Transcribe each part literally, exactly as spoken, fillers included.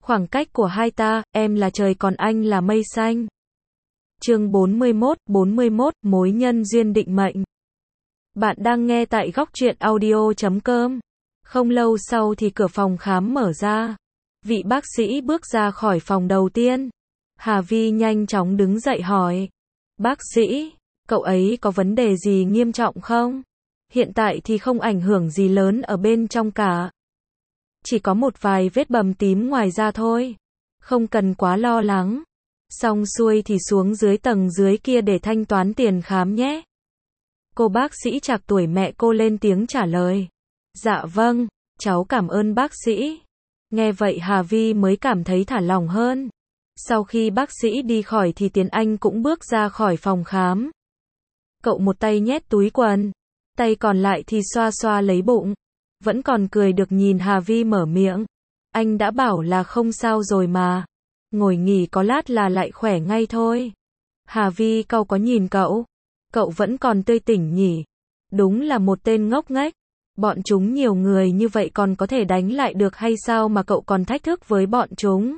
Khoảng cách của hai ta, em là trời còn anh là mây xanh. Chương bốn mươi mốt, bốn mươi mốt, mối nhân duyên định mệnh. Bạn đang nghe tại góc truyện audio chấm com. Không lâu sau thì cửa phòng khám mở ra. Vị bác sĩ bước ra khỏi phòng đầu tiên. Hà Vi nhanh chóng đứng dậy hỏi. Bác sĩ, cậu ấy có vấn đề gì nghiêm trọng không? Hiện tại thì không ảnh hưởng gì lớn ở bên trong cả. Chỉ có một vài vết bầm tím ngoài da thôi. Không cần quá lo lắng. Xong xuôi thì xuống dưới tầng dưới kia để thanh toán tiền khám nhé. Cô bác sĩ trạc tuổi mẹ cô lên tiếng trả lời. Dạ vâng, cháu cảm ơn bác sĩ. Nghe vậy Hà Vi mới cảm thấy thả lỏng hơn. Sau khi bác sĩ đi khỏi thì Tiến Anh cũng bước ra khỏi phòng khám. Cậu một tay nhét túi quần, tay còn lại thì xoa xoa lấy bụng. Vẫn còn cười được nhìn Hà Vi mở miệng. Anh đã bảo là không sao rồi mà. Ngồi nghỉ có lát là lại khỏe ngay thôi. Hà Vi cau có nhìn cậu. Cậu vẫn còn tươi tỉnh nhỉ. Đúng là một tên ngốc nghếch. Bọn chúng nhiều người như vậy còn có thể đánh lại được hay sao mà cậu còn thách thức với bọn chúng.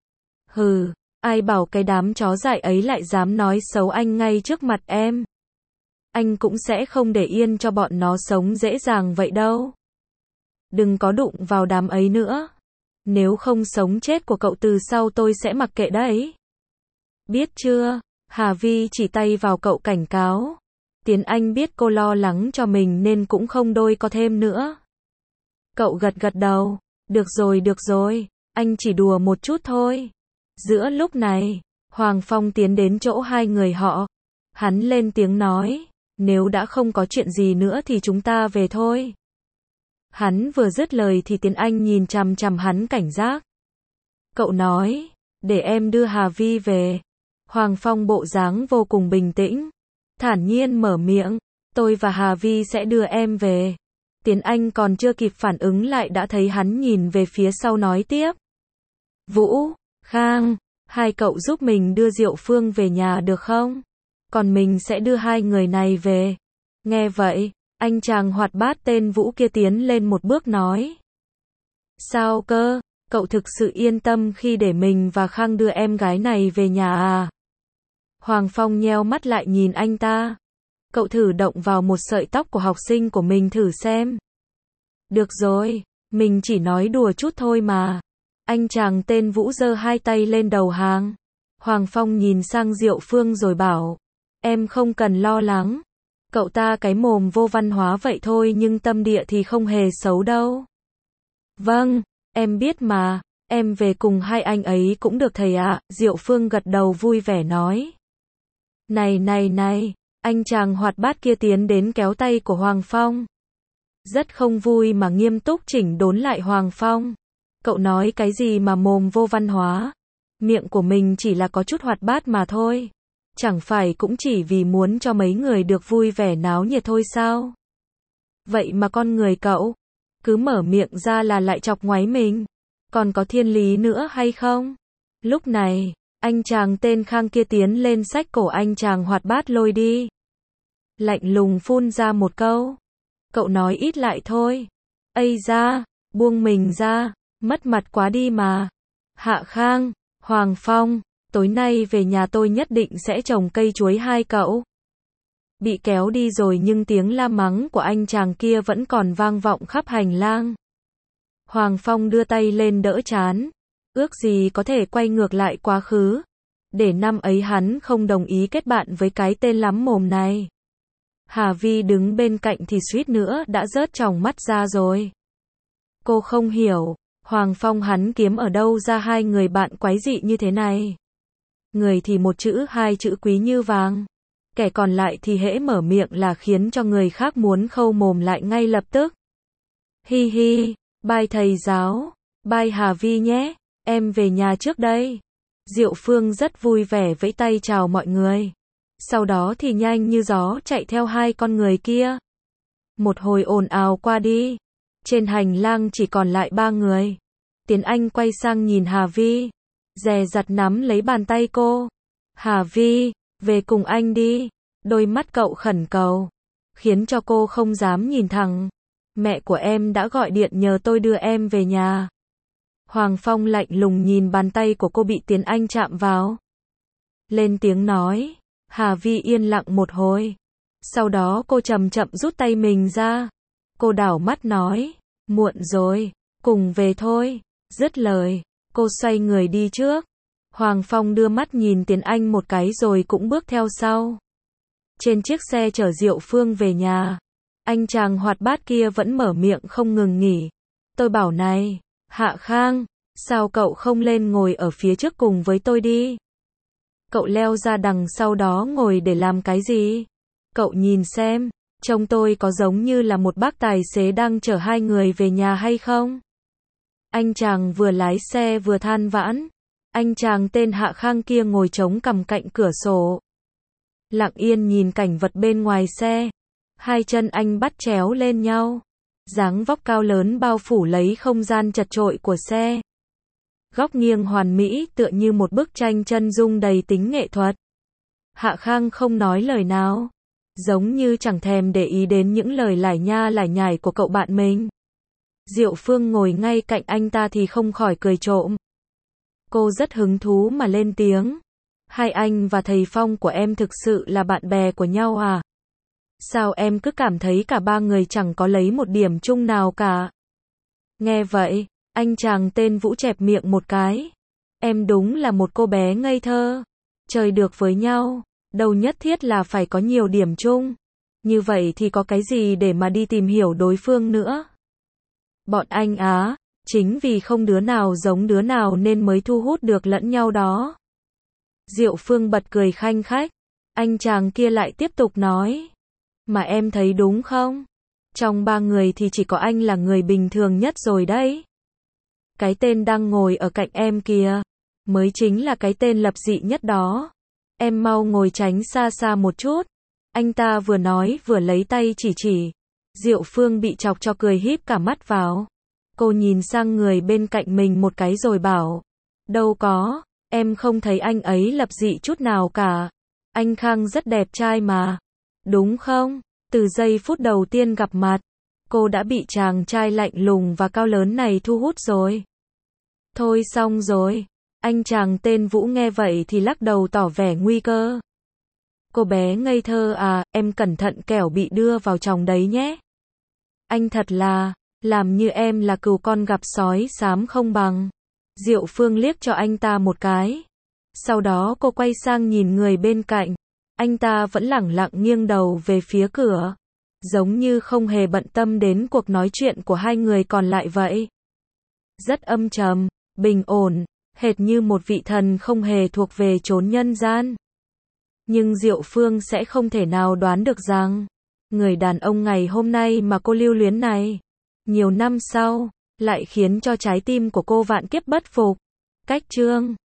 Hừ, ai bảo cái đám chó dại ấy lại dám nói xấu anh ngay trước mặt em. Anh cũng sẽ không để yên cho bọn nó sống dễ dàng vậy đâu. Đừng có đụng vào đám ấy nữa. Nếu không sống chết của cậu từ sau tôi sẽ mặc kệ đấy. Biết chưa? Hà Vi chỉ tay vào cậu cảnh cáo. Tiến Anh biết cô lo lắng cho mình nên cũng không đôi co thêm nữa. Cậu gật gật đầu. Được rồi được rồi, anh chỉ đùa một chút thôi. Giữa lúc này, Hoàng Phong tiến đến chỗ hai người họ. Hắn lên tiếng nói, nếu đã không có chuyện gì nữa thì chúng ta về thôi. Hắn vừa dứt lời thì Tiến Anh nhìn chằm chằm hắn cảnh giác. Cậu nói, để em đưa Hà Vi về. Hoàng Phong bộ dáng vô cùng bình tĩnh, thản nhiên mở miệng, tôi và Hà Vi sẽ đưa em về. Tiến Anh còn chưa kịp phản ứng lại đã thấy hắn nhìn về phía sau nói tiếp. Vũ, Khang, hai cậu giúp mình đưa Diệu Phương về nhà được không? Còn mình sẽ đưa hai người này về. Nghe vậy, anh chàng hoạt bát tên Vũ kia tiến lên một bước nói. Sao cơ, cậu thực sự yên tâm khi để mình và Khang đưa em gái này về nhà à? Hoàng Phong nheo mắt lại nhìn anh ta. Cậu thử động vào một sợi tóc của học sinh của mình thử xem. Được rồi, mình chỉ nói đùa chút thôi mà. Anh chàng tên Vũ giơ hai tay lên đầu hàng. Hoàng Phong nhìn sang Diệu Phương rồi bảo. Em không cần lo lắng. Cậu ta cái mồm vô văn hóa vậy thôi nhưng tâm địa thì không hề xấu đâu. Vâng, em biết mà, em về cùng hai anh ấy cũng được thầy ạ. Diệu Phương gật đầu vui vẻ nói. Này này này, anh chàng hoạt bát kia tiến đến kéo tay của Hoàng Phong. Rất không vui mà nghiêm túc chỉnh đốn lại Hoàng Phong. Cậu nói cái gì mà mồm vô văn hóa? Miệng của mình chỉ là có chút hoạt bát mà thôi. Chẳng phải cũng chỉ vì muốn cho mấy người được vui vẻ náo nhiệt thôi sao? Vậy mà con người cậu, cứ mở miệng ra là lại chọc ngoáy mình. Còn có thiên lý nữa hay không? Lúc này, anh chàng tên Khang kia tiến lên xách cổ anh chàng hoạt bát lôi đi. Lạnh lùng phun ra một câu. Cậu nói ít lại thôi. Ây da, buông mình ra, mất mặt quá đi mà. Hạ Khang, Hoàng Phong, tối nay về nhà tôi nhất định sẽ trồng cây chuối hai cậu. Bị kéo đi rồi nhưng tiếng la mắng của anh chàng kia vẫn còn vang vọng khắp hành lang. Hoàng Phong đưa tay lên đỡ trán. Ước gì có thể quay ngược lại quá khứ. Để năm ấy hắn không đồng ý kết bạn với cái tên lắm mồm này. Hà Vi đứng bên cạnh thì suýt nữa đã rớt tròng mắt ra rồi. Cô không hiểu, Hoàng Phong hắn kiếm ở đâu ra hai người bạn quái dị như thế này. Người thì một chữ hai chữ quý như vàng. Kẻ còn lại thì hễ mở miệng là khiến cho người khác muốn khâu mồm lại ngay lập tức. Hi hi, bye thầy giáo, bye Hà Vi nhé, em về nhà trước đây. Diệu Phương rất vui vẻ vẫy tay chào mọi người. Sau đó thì nhanh như gió chạy theo hai con người kia. Một hồi ồn ào qua đi. Trên hành lang chỉ còn lại ba người. Tiến Anh quay sang nhìn Hà Vi. Dè dặt nắm lấy bàn tay cô. Hà Vi, về cùng anh đi. Đôi mắt cậu khẩn cầu. Khiến cho cô không dám nhìn thẳng. Mẹ của em đã gọi điện nhờ tôi đưa em về nhà. Hoàng Phong lạnh lùng nhìn bàn tay của cô bị Tiến Anh chạm vào. Lên tiếng nói. Hà Vi yên lặng một hồi. Sau đó cô chậm chậm rút tay mình ra. Cô đảo mắt nói. Muộn rồi, cùng về thôi. Dứt lời, cô xoay người đi trước. Hoàng Phong đưa mắt nhìn Tiến Anh một cái rồi cũng bước theo sau. Trên chiếc xe chở Diệu Phương về nhà, anh chàng hoạt bát kia vẫn mở miệng không ngừng nghỉ. Tôi bảo này, Hạ Khang, sao cậu không lên ngồi ở phía trước cùng với tôi đi? Cậu leo ra đằng sau đó ngồi để làm cái gì? Cậu nhìn xem, trông tôi có giống như là một bác tài xế đang chở hai người về nhà hay không? Anh chàng vừa lái xe vừa than vãn. Anh chàng tên Hạ Khang kia ngồi chống cằm cạnh cửa sổ, lặng yên nhìn cảnh vật bên ngoài xe. Hai chân anh bắt chéo lên nhau, dáng vóc cao lớn bao phủ lấy không gian chật chội của xe. Góc nghiêng hoàn mỹ tựa như một bức tranh chân dung đầy tính nghệ thuật. Hạ Khang không nói lời nào, giống như chẳng thèm để ý đến những lời lải nha lải nhải của cậu bạn mình. Diệu Phương ngồi ngay cạnh anh ta thì không khỏi cười trộm. Cô rất hứng thú mà lên tiếng. Hai anh và thầy Phong của em thực sự là bạn bè của nhau à? Sao em cứ cảm thấy cả ba người chẳng có lấy một điểm chung nào cả? Nghe vậy, anh chàng tên Vũ chẹp miệng một cái. Em đúng là một cô bé ngây thơ. Chơi được với nhau, đâu nhất thiết là phải có nhiều điểm chung. Như vậy thì có cái gì để mà đi tìm hiểu đối phương nữa? Bọn anh á, chính vì không đứa nào giống đứa nào nên mới thu hút được lẫn nhau đó. Diệu Phương bật cười khanh khách. Anh chàng kia lại tiếp tục nói. Mà em thấy đúng không? Trong ba người thì chỉ có anh là người bình thường nhất rồi đấy. Cái tên đang ngồi ở cạnh em kìa, mới chính là cái tên lập dị nhất đó. Em mau ngồi tránh xa xa một chút. Anh ta vừa nói vừa lấy tay chỉ chỉ. Diệu Phương bị chọc cho cười híp cả mắt vào. Cô nhìn sang người bên cạnh mình một cái rồi bảo. Đâu có, em không thấy anh ấy lập dị chút nào cả. Anh Khang rất đẹp trai mà. Đúng không? Từ giây phút đầu tiên gặp mặt, cô đã bị chàng trai lạnh lùng và cao lớn này thu hút rồi. Thôi xong rồi. Anh chàng tên Vũ nghe vậy thì lắc đầu tỏ vẻ nguy cơ. Cô bé ngây thơ à, em cẩn thận kẻo bị đưa vào chồng đấy nhé. Anh thật là, làm như em là cừu con gặp sói xám không bằng. Diệu Phương liếc cho anh ta một cái. Sau đó cô quay sang nhìn người bên cạnh. Anh ta vẫn lẳng lặng nghiêng đầu về phía cửa, giống như không hề bận tâm đến cuộc nói chuyện của hai người còn lại vậy. Rất âm trầm, bình ổn, hệt như một vị thần không hề thuộc về chốn nhân gian. Nhưng Diệu Phương sẽ không thể nào đoán được rằng, người đàn ông ngày hôm nay mà cô lưu luyến này, nhiều năm sau, lại khiến cho trái tim của cô vạn kiếp bất phục. Cách chương